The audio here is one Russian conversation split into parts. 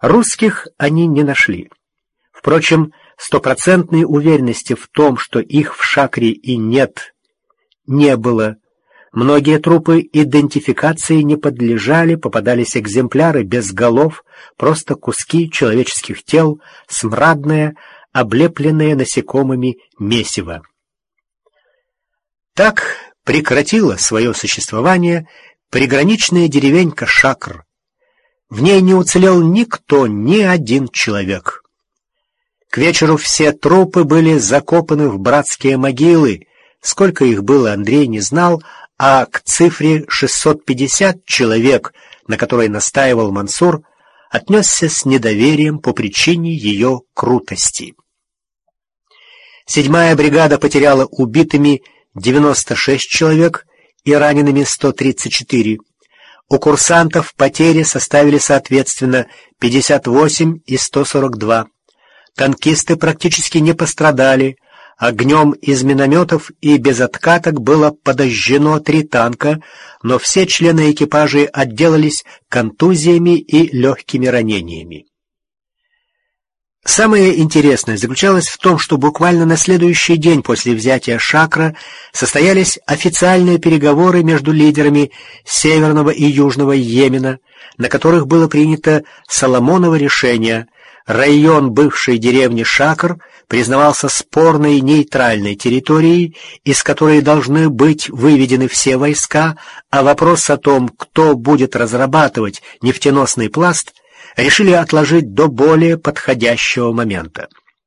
Русских они не нашли. Впрочем, стопроцентной уверенности в том, что их в Шакре и нет, не было. Многие трупы идентификации не подлежали, попадались экземпляры без голов, просто куски человеческих тел, смрадное, облепленное насекомыми месиво. Так прекратила свое существование приграничная деревенька Шакр. В ней не уцелел никто, ни один человек. К вечеру все трупы были закопаны в братские могилы. Сколько их было, Андрей не знал, а к цифре 650 человек, на которой настаивал Мансур, отнесся с недоверием по причине ее крутости. 7-я бригада потеряла убитыми 96 человек и ранеными 134. У курсантов потери составили соответственно 58 и 142. Танкисты практически не пострадали. Огнем из минометов и без откаток было подожжено 3 танка, но все члены экипажей отделались контузиями и легкими ранениями. Самое интересное заключалось в том, что буквально на следующий день после взятия Шакра состоялись официальные переговоры между лидерами Северного и Южного Йемена, на которых было принято Соломоново решение. Район бывшей деревни Шакр признавался спорной нейтральной территорией, из которой должны быть выведены все войска, а вопрос о том, кто будет разрабатывать нефтеносный пласт, решили отложить до более подходящего момента.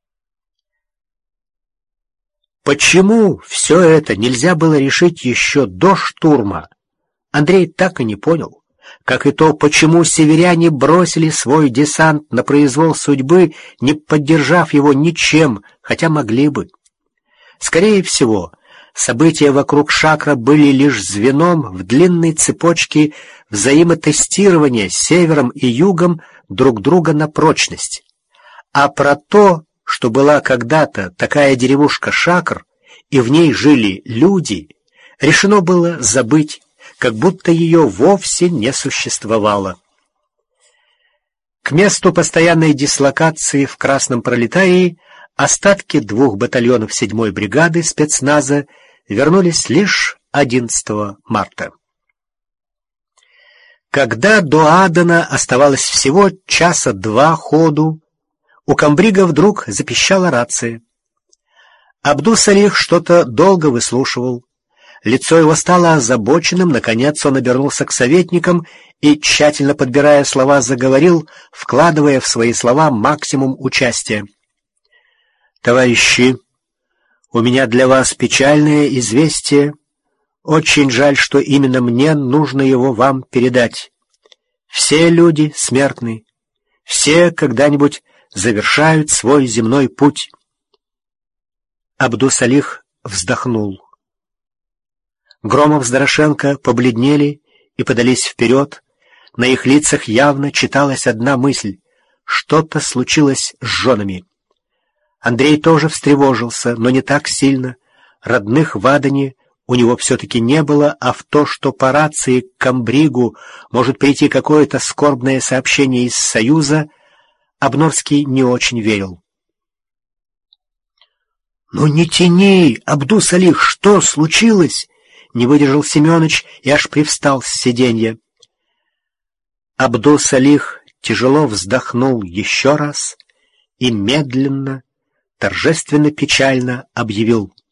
Почему все это нельзя было решить еще до штурма, Андрей так и не понял. Как и то, почему северяне бросили свой десант на произвол судьбы, не поддержав его ничем, хотя могли бы. Скорее всего, события вокруг Шакра были лишь звеном в длинной цепочке взаимотестирования севером и югом друг друга на прочность. А про то, что была когда-то такая деревушка Шакр, и в ней жили люди, решено было забыть, как будто ее вовсе не существовало. К месту постоянной дислокации в Красном Пролетарии остатки 2 батальонов 7-й бригады спецназа вернулись лишь 11 марта. Когда до Адена оставалось всего 1-2 часа ходу, у комбрига вдруг запищала рация. Абдус-Салих что-то долго выслушивал. Лицо его стало озабоченным, наконец он обернулся к советникам и, тщательно подбирая слова, заговорил, вкладывая в свои слова максимум участия. «Товарищи, у меня для вас печальное известие. Очень жаль, что именно мне нужно его вам передать. Все люди смертны, все когда-нибудь завершают свой земной путь». Абдус-Салих вздохнул. Громов с Дорошенко побледнели и подались вперед. На их лицах явно читалась одна мысль — что-то случилось с женами. Андрей тоже встревожился, но не так сильно. Родных в Адене у него все-таки не было, а в то, что по рации к комбригу может прийти какое-то скорбное сообщение из Союза, Обнорский не очень верил. «Ну не тяни, Абдус-Салих, что случилось?» Не выдержал Семенович и аж привстал с сиденья. Абдус-Салих тяжело вздохнул еще раз и медленно, торжественно-печально объявил: